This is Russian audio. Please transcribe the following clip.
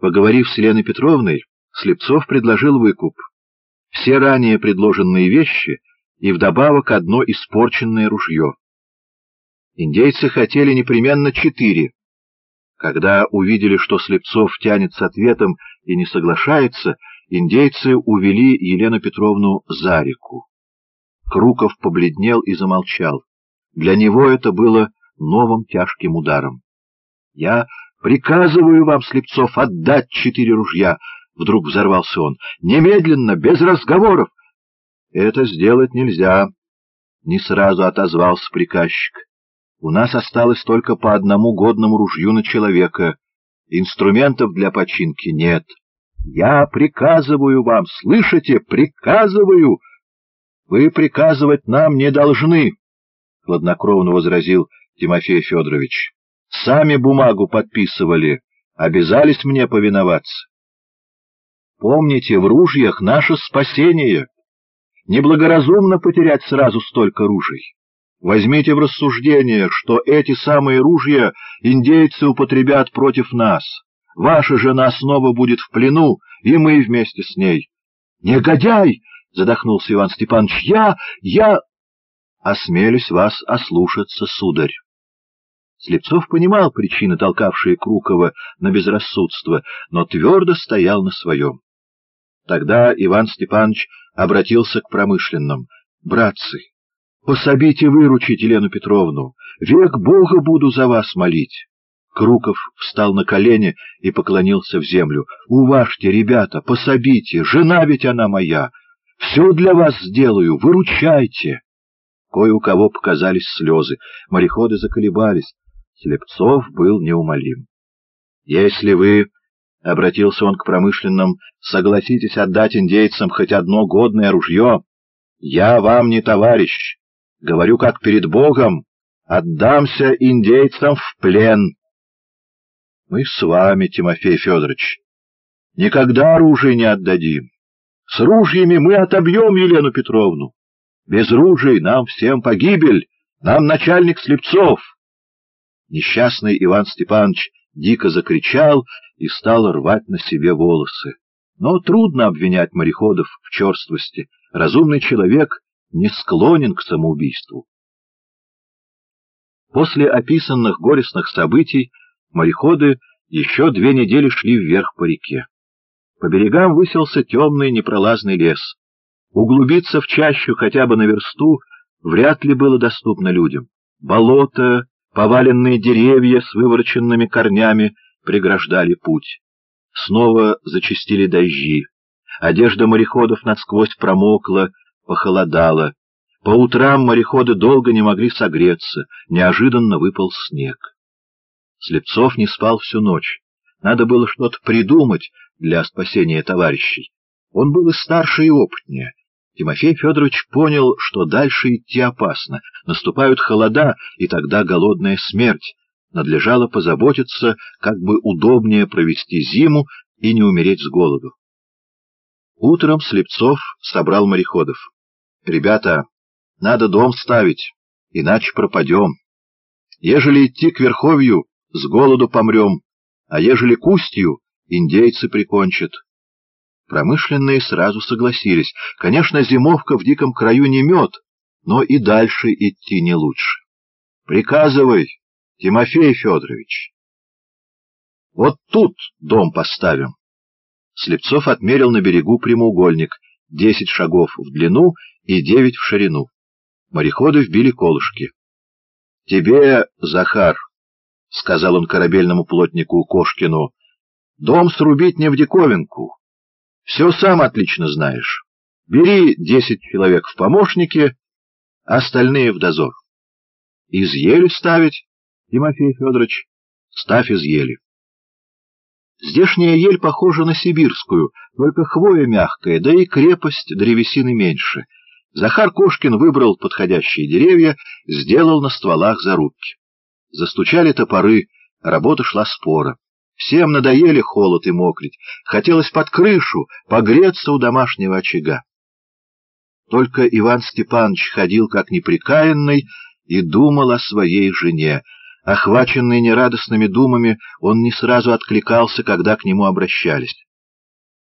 Поговорив с Еленой Петровной, Слепцов предложил выкуп. Все ранее предложенные вещи и вдобавок одно испорченное ружье. Индейцы хотели непременно 4. Когда увидели, что Слепцов тянет с ответом и не соглашается, индейцы увели Елену Петровну за реку. Круков побледнел и замолчал. Для него это было новым тяжким ударом. — Я приказываю вам, Слепцов, отдать 4 ружья! — вдруг взорвался он. — Немедленно, без разговоров! — Это сделать нельзя, — не сразу отозвался приказчик. — У нас осталось только по одному годному ружью на человека. Инструментов для починки нет. Я приказываю вам, слышите, приказываю! — Вы приказывать нам не должны, — хладнокровно возразил Тимофей Федорович. — Сами бумагу подписывали, обязались мне повиноваться. Помните, в ружьях наше спасение. Неблагоразумно потерять сразу столько ружей. Возьмите в рассуждение, что эти самые ружья индейцы употребят против нас. Ваша жена снова будет в плену, и мы вместе с ней. — Негодяй! — задохнулся Иван Степанович. — Я... Осмелюсь вас ослушаться, сударь. Слепцов понимал причины, толкавшие Крукова на безрассудство, но твердо стоял на своем. Тогда Иван Степанович обратился к промышленным. — Братцы, пособите выручить Елену Петровну, век Бога буду за вас молить. Круков встал на колени и поклонился в землю. — Уважьте, ребята, пособите, жена ведь она моя. Все для вас сделаю, выручайте. Кое у кого показались слезы, мореходы заколебались. Слепцов был неумолим. — Если вы, — обратился он к промышленным, — согласитесь отдать индейцам хоть одно годное ружье, я вам не товарищ, говорю как перед Богом, отдамся индейцам в плен. — Мы с вами, Тимофей Федорович, никогда оружие не отдадим. С ружьями мы отобьем Елену Петровну. Без ружей нам всем погибель, нам начальник Слепцов. Несчастный Иван Степанович дико закричал и стал рвать на себе волосы. Но трудно обвинять мореходов в черствости. Разумный человек не склонен к самоубийству. После описанных горестных событий мореходы еще 2 недели шли вверх по реке. По берегам высился темный непролазный лес. Углубиться в чащу хотя бы на версту вряд ли было доступно людям. Болото, поваленные деревья с вывороченными корнями преграждали путь. Снова зачастили дожди. Одежда мореходов насквозь промокла, похолодала. По утрам мореходы долго не могли согреться, неожиданно выпал снег. Слепцов не спал всю ночь. Надо было что-то придумать для спасения товарищей. Он был и старше, и опытнее. Тимофей Федорович понял, что дальше идти опасно. Наступают холода, и тогда голодная смерть. Надлежало позаботиться, как бы удобнее провести зиму и не умереть с голоду. Утром Слепцов собрал мореходов. — Ребята, надо дом ставить, иначе пропадем. Ежели идти к верховью, с голоду помрем, а ежели к устью, индейцы прикончат. Промышленные сразу согласились. Конечно, зимовка в диком краю не мед, но и дальше идти не лучше. — Приказывай, Тимофей Федорович. — Вот тут дом поставим. Слепцов отмерил на берегу прямоугольник, 10 шагов в длину и 9 в ширину. Мореходы вбили колышки. — Тебе, Захар, — сказал он корабельному плотнику Кошкину, — дом срубить не в диковинку. Все сам отлично знаешь. Бери 10 человек в помощники, остальные в дозор. Из ели ставить, Тимофей Федорович? Ставь из ели. Здешняя ель похожа на сибирскую, только хвоя мягкая, да и крепость древесины меньше. Захар Кошкин выбрал подходящие деревья, сделал на стволах зарубки. Застучали топоры, работа шла спора. Всем надоели холод и мокрить, хотелось под крышу погреться у домашнего очага. Только Иван Степанович ходил как неприкаянный и думал о своей жене. Охваченный нерадостными думами, он не сразу откликался, когда к нему обращались.